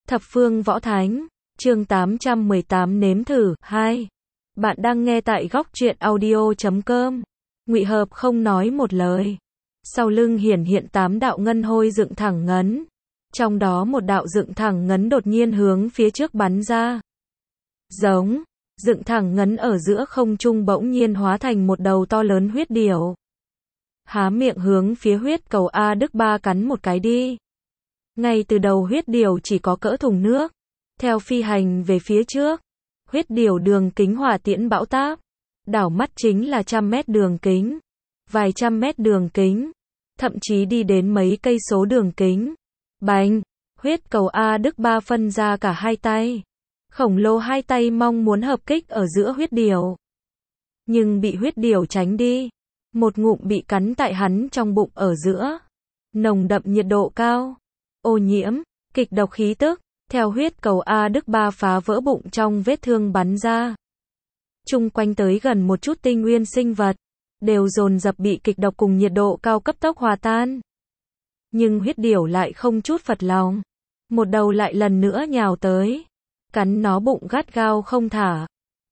Thập phương võ thánh, chương 818 nếm thử, 2. Bạn đang nghe tại góc truyện audio.com. Ngụy Hợp không nói một lời. Sau lưng hiển hiện 8 đạo ngân hôi dựng thẳng ngấn. Trong đó một đạo dựng thẳng ngấn đột nhiên hướng phía trước bắn ra. Giống, dựng thẳng ngấn ở giữa không trung bỗng nhiên hóa thành một đầu to lớn huyết điểu. Há miệng hướng phía huyết cầu A Đức Ba cắn một cái đi. Ngay từ đầu huyết điểu chỉ có cỡ thùng nước. Theo phi hành về phía trước, huyết điểu đường kính hỏa tiễn bão táp. Đảo mắt chính là 100 mét đường kính, vài trăm mét đường kính, thậm chí đi đến mấy cây số đường kính. Bành, huyết cầu A Đức Ba phân ra cả hai tay. Khổng lồ hai tay mong muốn hợp kích ở giữa huyết điểu. Nhưng bị huyết điểu tránh đi. Một ngụm bị cắn tại hắn trong bụng ở giữa. Nồng đậm nhiệt độ cao, ô nhiễm, kịch độc khí tức, theo huyết cầu A Đức Ba phá vỡ bụng trong vết thương bắn ra. Chung quanh tới gần một chút tinh nguyên sinh vật, đều dồn dập bị kịch độc cùng nhiệt độ cao cấp tốc hòa tan. Nhưng huyết điểu lại không chút phật lòng. Một đầu lại lần nữa nhào tới. Cắn nó bụng gắt gao không thả.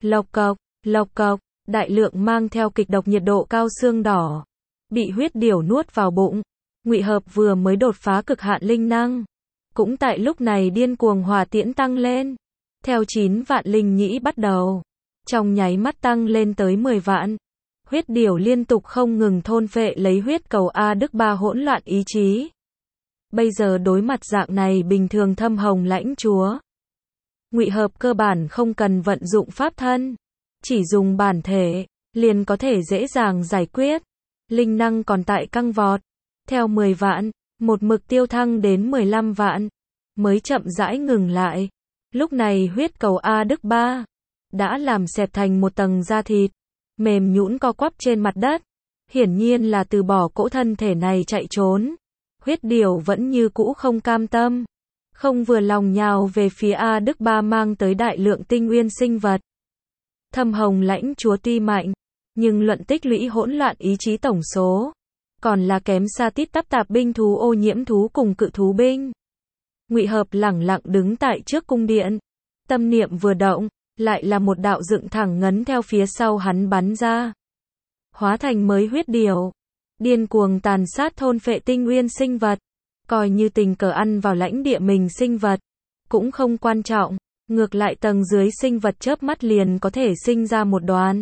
Lộc cộc, đại lượng mang theo kịch độc nhiệt độ cao xương đỏ. Bị huyết điểu nuốt vào bụng. Ngụy Hợp vừa mới đột phá cực hạn linh năng. Cũng tại lúc này điên cuồng hỏa tiễn tăng lên. Theo 9 vạn linh nhĩ bắt đầu. Trong nháy mắt tăng lên tới 10 vạn. Huyết điểu liên tục không ngừng thôn phệ lấy huyết cầu A Đức Ba hỗn loạn ý chí. Bây giờ đối mặt dạng này bình thường thâm hồng lãnh chúa. Ngụy Hợp cơ bản không cần vận dụng pháp thân. Chỉ dùng bản thể, liền có thể dễ dàng giải quyết. Linh năng còn tại căng vọt. Theo 10 vạn, một mực tiêu thăng đến 15 vạn. Mới chậm rãi ngừng lại. Lúc này huyết cầu A Đức Ba đã làm xẹp thành một tầng da thịt. Mềm nhũn co quắp trên mặt đất. Hiển nhiên là từ bỏ cỗ thân thể này chạy trốn. Huyết điểu vẫn như cũ không cam tâm. Không vừa lòng nhào về phía A Đức Ba mang tới đại lượng tinh nguyên sinh vật. Thâm hồng lãnh chúa tuy mạnh, nhưng luận tích lũy hỗn loạn ý chí tổng số. Còn là kém xa tít tắp tạp binh thú ô nhiễm thú cùng cự thú binh. Ngụy Hợp lẳng lặng đứng tại trước cung điện. Tâm niệm vừa động, lại là một đạo dựng thẳng ngấn theo phía sau hắn bắn ra. Hóa thành mới huyết điểu. Điên cuồng tàn sát thôn phệ tinh nguyên sinh vật. Coi như tình cờ ăn vào lãnh địa mình sinh vật. Cũng không quan trọng. Ngược lại tầng dưới sinh vật chớp mắt liền có thể sinh ra một đoàn.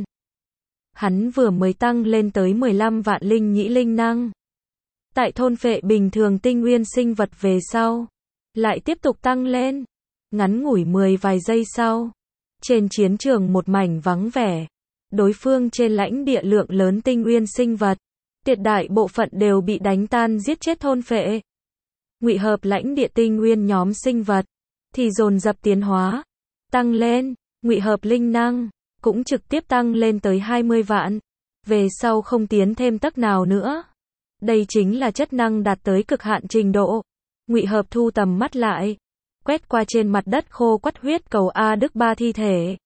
Hắn vừa mới tăng lên tới 15 vạn linh nhĩ linh năng. Tại thôn phệ bình thường tinh nguyên sinh vật về sau. Lại tiếp tục tăng lên. Ngắn ngủi 10 vài giây sau. Trên chiến trường một mảnh vắng vẻ. Đối phương trên lãnh địa lượng lớn tinh nguyên sinh vật. Tuyệt đại bộ phận đều bị đánh tan giết chết thôn phệ. Ngụy Hợp lãnh địa tinh nguyên nhóm sinh vật. Thì dồn dập tiến hóa. Tăng lên. Ngụy Hợp linh năng. Cũng trực tiếp tăng lên tới 20 vạn. Về sau không tiến thêm tấc nào nữa. Đây chính là chất năng đạt tới cực hạn trình độ. Ngụy Hợp thu tầm mắt lại. Quét qua trên mặt đất khô quắt huyết cầu A Đức Ba thi thể.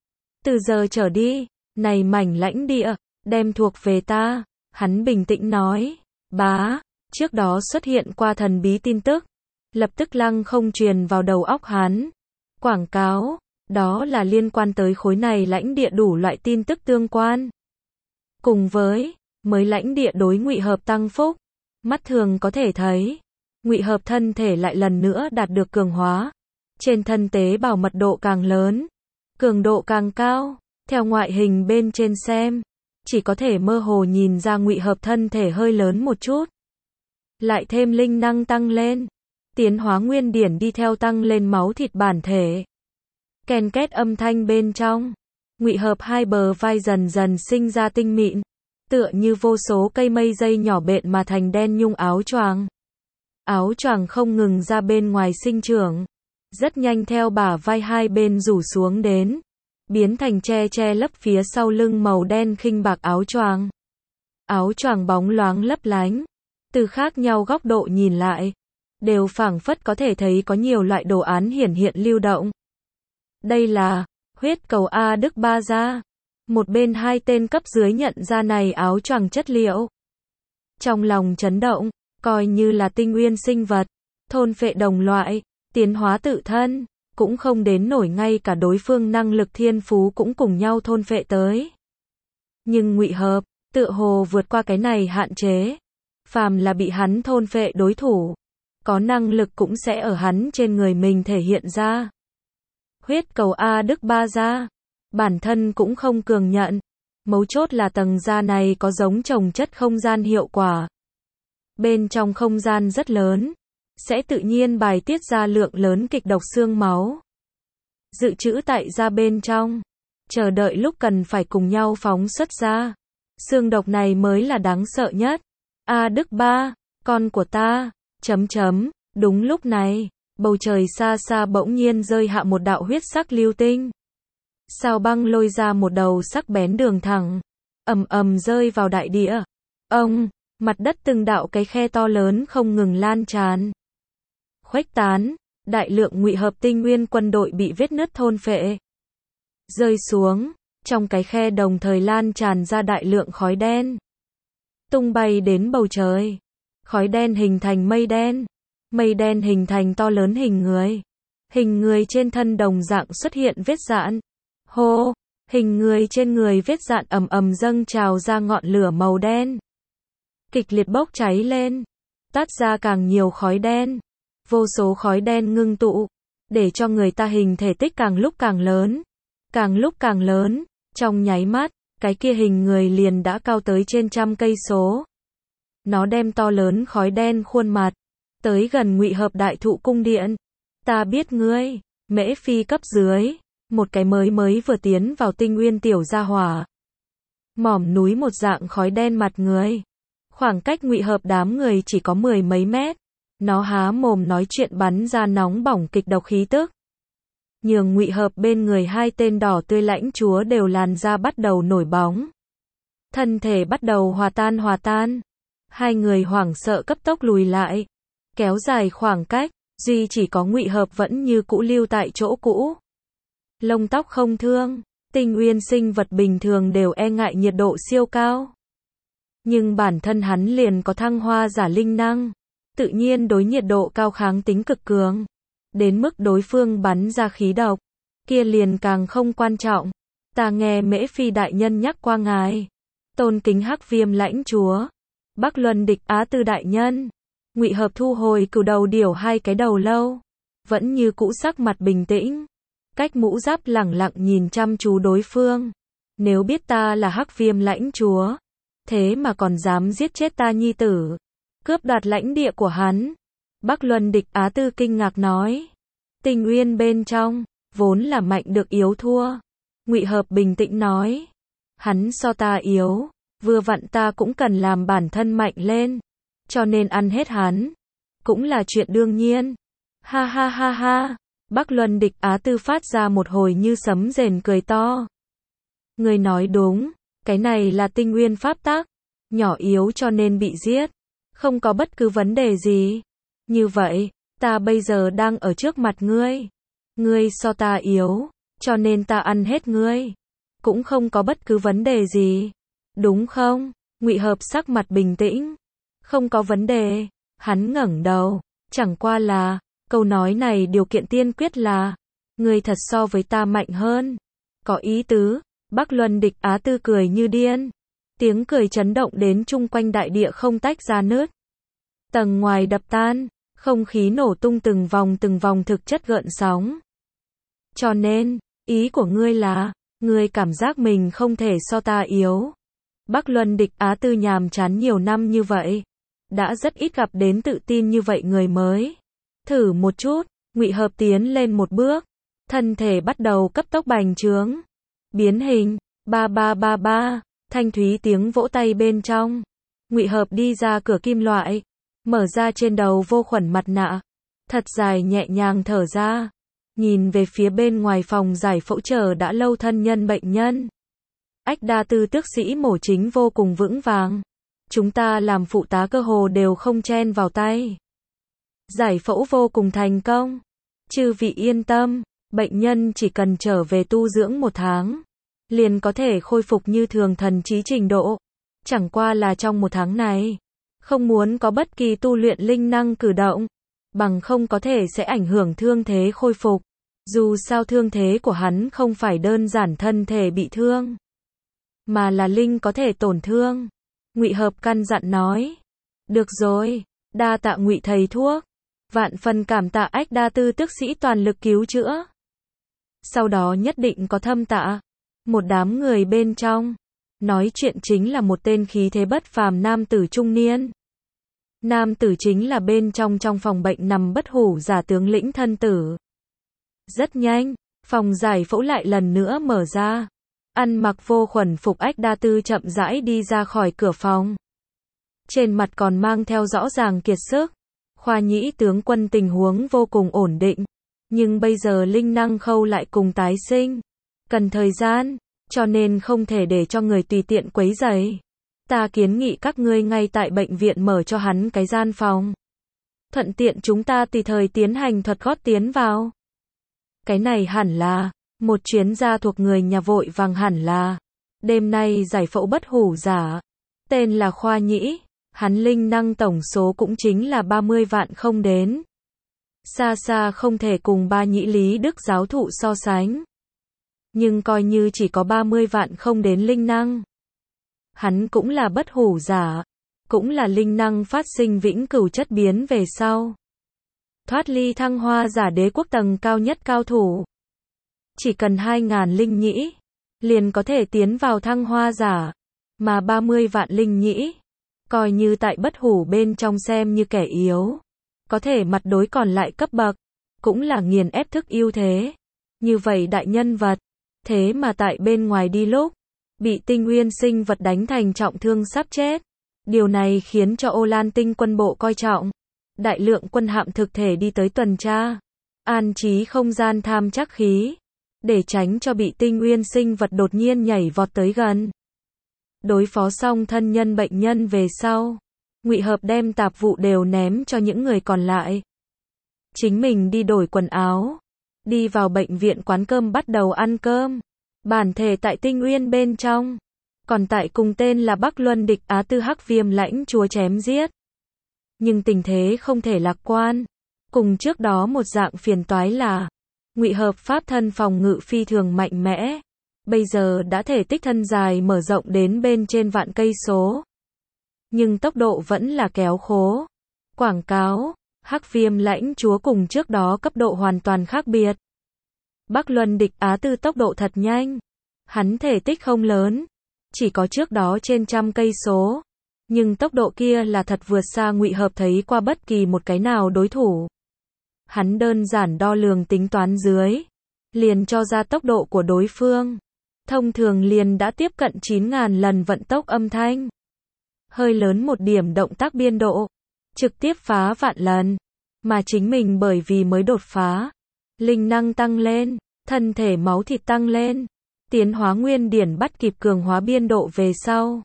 Từ giờ trở đi, này mảnh lãnh địa, đem thuộc về ta. Hắn bình tĩnh nói. Bá, trước đó xuất hiện qua thần bí tin tức. Lập tức lăng không truyền vào đầu óc hắn. Quảng cáo, đó là liên quan tới khối này lãnh địa đủ loại tin tức tương quan. Cùng với, mới lãnh địa đối Ngụy Hợp tăng phúc. Mắt thường có thể thấy. Ngụy Hợp thân thể lại lần nữa đạt được cường hóa. Trên thân tế bào mật độ càng lớn. Cường độ càng cao. Theo ngoại hình bên trên xem. Chỉ có thể mơ hồ nhìn ra Ngụy Hợp thân thể hơi lớn một chút. Lại thêm linh năng tăng lên. Tiến hóa nguyên điển đi theo tăng lên máu thịt bản thể. Ken két âm thanh bên trong. Ngụy Hợp hai bờ vai dần dần sinh ra tinh mịn. Tựa như vô số cây mây dây nhỏ bện mà thành đen nhung áo choàng. Áo choàng không ngừng ra bên ngoài sinh trưởng. Rất nhanh theo bả vai hai bên rủ xuống đến. Biến thành che lấp phía sau lưng màu đen khinh bạc áo choàng. Áo choàng bóng loáng lấp lánh. Từ khác nhau góc độ nhìn lại. Đều phảng phất có thể thấy có nhiều loại đồ án hiển hiện lưu động. Đây là huyết cầu A Đức Ba ra. Một bên hai tên cấp dưới nhận ra này áo choàng chất liệu. Trong lòng chấn động. Coi như là tinh nguyên sinh vật, thôn phệ đồng loại, tiến hóa tự thân, cũng không đến nổi ngay cả đối phương năng lực thiên phú cũng cùng nhau thôn phệ tới. Nhưng Ngụy Hợp, tựa hồ vượt qua cái này hạn chế. Phàm là bị hắn thôn phệ đối thủ, có năng lực cũng sẽ ở hắn trên người mình thể hiện ra. Huyết cầu A Đức Ba gia, bản thân cũng không cường nhận. Mấu chốt là tầng da này có giống trồng chất không gian hiệu quả. Bên trong không gian rất lớn, sẽ tự nhiên bài tiết ra lượng lớn kịch độc xương máu. Dự trữ tại da bên trong, chờ đợi lúc cần phải cùng nhau phóng xuất ra. Xương độc này mới là đáng sợ nhất. A Đức Ba, con của ta, đúng lúc này, bầu trời xa xa bỗng nhiên rơi hạ một đạo huyết sắc lưu tinh. Sao băng lôi ra một đầu sắc bén đường thẳng, ầm ầm rơi vào đại địa. Ông, mặt đất từng đạo cái khe to lớn không ngừng lan tràn, khuếch tán, đại lượng Ngụy Hợp tinh nguyên quân đội bị vết nứt thôn phệ. Rơi xuống, trong cái khe đồng thời lan tràn ra đại lượng khói đen. Tung bay đến bầu trời. Khói đen hình thành mây đen hình thành to lớn hình người. Hình người trên thân đồng dạng xuất hiện vết dạn. Hô, hình người trên người vết dạn ầm ầm dâng trào ra ngọn lửa màu đen. Kịch liệt bốc cháy lên, tát ra càng nhiều khói đen. Vô số khói đen ngưng tụ, để cho người ta hình thể tích càng lúc càng lớn. Càng lúc càng lớn, trong nháy mắt, cái kia hình người liền đã cao tới trên 100 cây số. Nó đem to lớn khói đen khuôn mặt, tới gần Ngụy Hợp đại thụ cung điện. Ta biết ngươi, Mễ Phi cấp dưới, một cái mới vừa tiến vào tinh nguyên tiểu gia hỏa. Mỏm núi một dạng khói đen mặt người. Khoảng cách Ngụy Hợp đám người chỉ có 10 mấy mét. Nó há mồm nói chuyện bắn ra nóng bỏng kịch độc khí tức. Nhường Ngụy Hợp bên người hai tên đỏ tươi lãnh chúa đều làn da bắt đầu nổi bóng. Thân thể bắt đầu hòa tan. Hai người hoảng sợ cấp tốc lùi lại. Kéo dài khoảng cách, duy chỉ có Ngụy Hợp vẫn như cũ lưu tại chỗ cũ. Lông tóc không thương, tinh nguyên sinh vật bình thường đều e ngại nhiệt độ siêu cao. Nhưng bản thân hắn liền có thăng hoa giả linh năng. Tự nhiên đối nhiệt độ cao kháng tính cực cường. Đến mức đối phương bắn ra khí độc, kia liền càng không quan trọng. Ta nghe Mễ Phi đại nhân nhắc qua ngài. Tôn kính Hắc Viêm lãnh chúa. Bắc Luân Địch Á Tư đại nhân. Ngụy Hợp thu hồi cửu đầu điểu hai cái đầu lâu. Vẫn như cũ sắc mặt bình tĩnh. Cách mũ giáp lẳng lặng nhìn chăm chú đối phương. Nếu biết ta là Hắc Viêm lãnh chúa, thế mà còn dám giết chết ta nhi tử, cướp đoạt lãnh địa của hắn. Bắc Luân Địch Á Tư kinh ngạc nói. Tinh nguyên bên trong, vốn là mạnh được yếu thua. Ngụy Hợp bình tĩnh nói. Hắn so ta yếu, vừa vặn ta cũng cần làm bản thân mạnh lên. Cho nên ăn hết hắn. Cũng là chuyện đương nhiên. Ha ha ha ha. Bắc Luân Địch Á Tư phát ra một hồi như sấm rền cười to. Người nói đúng, cái này là tinh nguyên pháp tắc. Nhỏ yếu cho nên bị giết. Không có bất cứ vấn đề gì. Như vậy, ta bây giờ đang ở trước mặt ngươi. Ngươi so ta yếu, cho nên ta ăn hết ngươi. Cũng không có bất cứ vấn đề gì. Đúng không? Ngụy Hợp sắc mặt bình tĩnh. Không có vấn đề. Hắn ngẩng đầu. Chẳng qua là, câu nói này điều kiện tiên quyết là, ngươi thật so với ta mạnh hơn. Có ý tứ. Bắc Luân Địch Á Tư cười như điên. Tiếng cười chấn động đến chung quanh đại địa không tách ra nứt. Tầng ngoài đập tan. Không khí nổ tung từng vòng thực chất gợn sóng. Cho nên, ý của ngươi là, ngươi cảm giác mình không thể so ta yếu. Bắc Luân Địch Á Tư nhàm chán nhiều năm như vậy. Đã rất ít gặp đến tự tin như vậy người mới. Thử một chút, Ngụy Hợp tiến lên một bước. Thân thể bắt đầu cấp tốc bành trướng. Biến hình, ba, thanh thúy tiếng vỗ tay bên trong. Ngụy Hợp đi ra cửa kim loại. Mở ra trên đầu vô khuẩn mặt nạ. Thật dài nhẹ nhàng thở ra. Nhìn về phía bên ngoài phòng giải phẫu chờ đã lâu thân nhân bệnh nhân. Ách đa tư tước sĩ mổ chính vô cùng vững vàng. Chúng ta làm phụ tá cơ hồ đều không chen vào tay. Giải phẫu vô cùng thành công. Chư vị yên tâm, bệnh nhân chỉ cần trở về tu dưỡng 1 tháng. Liền có thể khôi phục như thường thần trí trình độ. Chẳng qua là trong 1 tháng này. Không muốn có bất kỳ tu luyện linh năng cử động. bằng không có thể sẽ ảnh hưởng thương thế khôi phục. Dù sao thương thế của hắn không phải đơn giản thân thể bị thương, mà là linh có thể tổn thương. Ngụy Hợp căn dặn nói. Được rồi, đa tạ Ngụy thầy thuốc. Vạn phần cảm tạ Ách Đa Tư tức sĩ toàn lực cứu chữa. Sau đó nhất định có thâm tạ. Một đám người bên trong. Nói chuyện chính là một tên khí thế bất phàm nam tử trung niên. Nam tử chính là bên trong phòng bệnh nằm bất hủ giả tướng lĩnh thân tử. Rất nhanh, phòng giải phẫu lại lần nữa mở ra. Ăn mặc vô khuẩn phục Ách Đa Tư chậm rãi đi ra khỏi cửa phòng. Trên mặt còn mang theo rõ ràng kiệt sức. Khoa nhĩ tướng quân tình huống vô cùng ổn định. Nhưng bây giờ linh năng khâu lại cùng tái sinh. Cần thời gian, cho nên không thể để cho người tùy tiện quấy rầy. Ta kiến nghị các ngươi ngay tại bệnh viện mở cho hắn cái gian phòng. Thuận tiện chúng ta tùy thời tiến hành thuật gót tiến vào. Cái này hẳn là một chuyên gia thuộc người nhà vội vàng hẳn là. Đêm nay giải phẫu bất hủ giả. Tên là Khoa Nhĩ. Hắn linh năng tổng số cũng chính là 30 vạn không đến. Xa xa không thể cùng ba Nhĩ Lý Đức giáo thụ so sánh. Nhưng coi như chỉ có 30 vạn không đến linh năng. Hắn cũng là bất hủ giả. Cũng là linh năng phát sinh vĩnh cửu chất biến về sau. Thoát ly thăng hoa giả đế quốc tầng cao nhất cao thủ. Chỉ cần 2.000 linh nhĩ. Liền có thể tiến vào thăng hoa giả. Mà 30 vạn linh nhĩ. Coi như tại bất hủ bên trong xem như kẻ yếu. Có thể mặt đối còn lại cấp bậc. Cũng là nghiền ép thức ưu thế. Như vậy đại nhân vật. Thế mà tại bên ngoài đi lúc. Bị tinh nguyên sinh vật đánh thành trọng thương sắp chết. Điều này khiến cho Ô Lan tinh quân bộ coi trọng. Đại lượng quân hạm thực thể đi tới tuần tra. An trí không gian tham trắc khí. Để tránh cho bị tinh nguyên sinh vật đột nhiên nhảy vọt tới gần. Đối phó xong thân nhân bệnh nhân về sau. Ngụy Hợp đem tạp vụ đều ném cho những người còn lại. Chính mình đi đổi quần áo. Đi vào bệnh viện quán cơm bắt đầu ăn cơm. Bản thể tại tinh nguyên bên trong. Còn tại cùng tên là Bắc Luân địch Á Tư Hắc Viêm lãnh chúa chém giết. Nhưng tình thế không thể lạc quan. Cùng trước đó một dạng phiền toái là Ngụy Hợp pháp thân phòng ngự phi thường mạnh mẽ. Bây giờ đã thể tích thân dài mở rộng đến bên trên vạn cây số. Nhưng tốc độ vẫn là kéo khố. Quảng cáo, Hắc Viêm lãnh chúa cùng trước đó cấp độ hoàn toàn khác biệt. Bắc Luân địch Á Tư tốc độ thật nhanh. Hắn thể tích không lớn. Chỉ có trước đó trên 100 cây số. Nhưng tốc độ kia là thật vượt xa Ngụy Hợp thấy qua bất kỳ một cái nào đối thủ. Hắn đơn giản đo lường tính toán dưới. Liền cho ra tốc độ của đối phương. Thông thường liền đã tiếp cận 9.000 lần vận tốc âm thanh. Hơi lớn một điểm động tác biên độ. Trực tiếp phá vạn lần. Mà chính mình bởi vì mới đột phá. Linh năng tăng lên. Thân thể máu thịt tăng lên. Tiến hóa nguyên điển bắt kịp cường hóa biên độ về sau.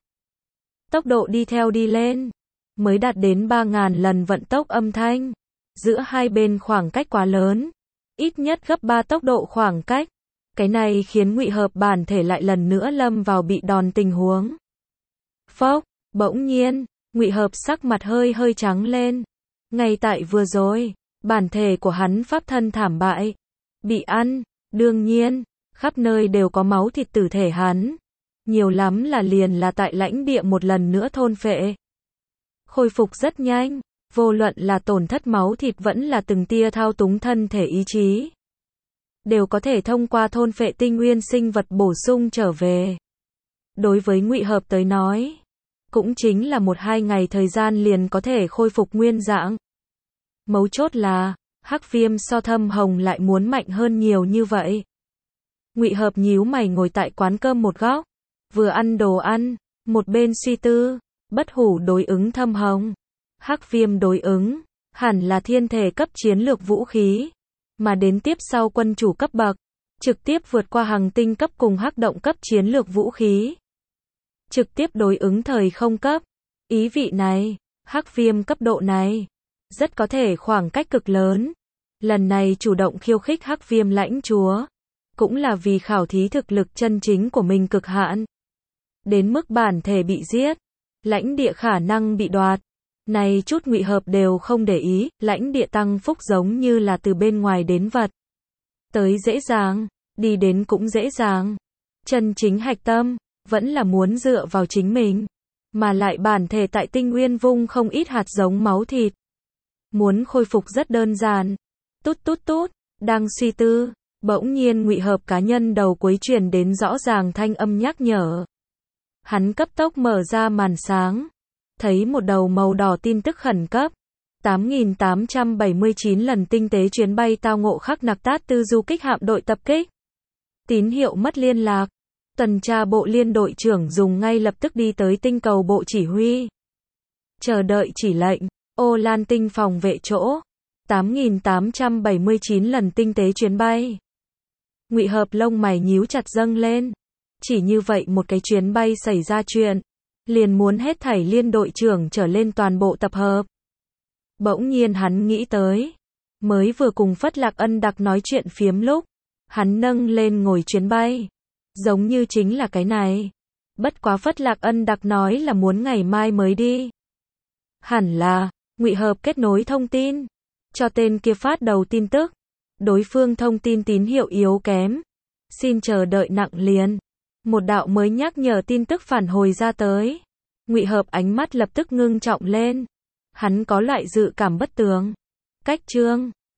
Tốc độ đi theo đi lên. Mới đạt đến 3.000 lần vận tốc âm thanh. Giữa hai bên khoảng cách quá lớn. Ít nhất gấp 3 tốc độ khoảng cách. Cái này khiến Ngụy Hợp bản thể lại lần nữa lâm vào bị đòn tình huống. Phốc, bỗng nhiên, Ngụy Hợp sắc mặt hơi trắng lên. Ngay tại vừa rồi, bản thể của hắn pháp thân thảm bại. Bị ăn, đương nhiên, khắp nơi đều có máu thịt tử thể hắn. Nhiều lắm là liền là tại lãnh địa một lần nữa thôn phệ. Khôi phục rất nhanh, vô luận là tổn thất máu thịt vẫn là từng tia thao túng thân thể ý chí. Đều có thể thông qua thôn phệ tinh nguyên sinh vật bổ sung trở về. Đối với Ngụy Hợp tới nói, cũng chính là 1-2 ngày thời gian liền có thể khôi phục nguyên dạng. Mấu chốt là, Hắc Viêm so Thâm Hồng lại muốn mạnh hơn nhiều như vậy. Ngụy Hợp nhíu mày ngồi tại quán cơm một góc, vừa ăn đồ ăn, một bên suy tư, bất hủ đối ứng Thâm Hồng, Hắc Viêm đối ứng, hẳn là thiên thể cấp chiến lược vũ khí, mà đến tiếp sau quân chủ cấp bậc, trực tiếp vượt qua hành tinh cấp cùng hắc động cấp chiến lược vũ khí. Trực tiếp đối ứng thời không cấp. Ý vị này, Hắc Viêm cấp độ này, rất có thể khoảng cách cực lớn. Lần này chủ động khiêu khích Hắc Viêm lãnh chúa, cũng là vì khảo thí thực lực chân chính của mình cực hạn. Đến mức bản thể bị giết, lãnh địa khả năng bị đoạt, Này chút Ngụy Hợp đều không để ý, lãnh địa tăng phúc giống như là từ bên ngoài đến vật. Tới dễ dàng, đi đến cũng dễ dàng. Chân chính hạch tâm, vẫn là muốn dựa vào chính mình. Mà lại bản thể tại Tinh Nguyên vung không ít hạt giống máu thịt. Muốn khôi phục rất đơn giản. Tút tút tút, đang suy tư, bỗng nhiên Ngụy Hợp cá nhân đầu cuối truyền đến rõ ràng thanh âm nhắc nhở. Hắn cấp tốc mở ra màn sáng, thấy một đầu màu đỏ tin tức khẩn cấp. 8.879 lần tinh tế chuyến bay tao ngộ khắc nặc tát tư du kích hạm đội tập kích. Tín hiệu mất liên lạc. Tuần tra bộ liên đội trưởng dùng ngay lập tức đi tới tinh cầu bộ chỉ huy. Chờ đợi chỉ lệnh. Ô Lan tinh phòng vệ chỗ. 8.879 lần tinh tế chuyến bay. Ngụy Hợp lông mày nhíu chặt dâng lên. Chỉ như vậy một cái chuyến bay xảy ra chuyện. Liền muốn hết thảy liên đội trưởng trở lên toàn bộ tập hợp. Bỗng nhiên hắn nghĩ tới. Mới vừa cùng Phất Lạc Ân Đặc nói chuyện phiếm lúc. Hắn nâng lên ngồi chuyến bay. Giống như chính là cái này. Bất quá Phất Lạc Ân Đặc nói là muốn ngày mai mới đi. Hẳn là, Ngụy Hợp kết nối thông tin. Cho tên kia phát đầu tin tức. Đối phương thông tin tín hiệu yếu kém. Xin chờ đợi nặng liền. Một đạo mới nhắc nhở tin tức phản hồi ra tới. Ngụy Hợp ánh mắt lập tức ngưng trọng lên. Hắn có loại dự cảm bất tường. Cách chương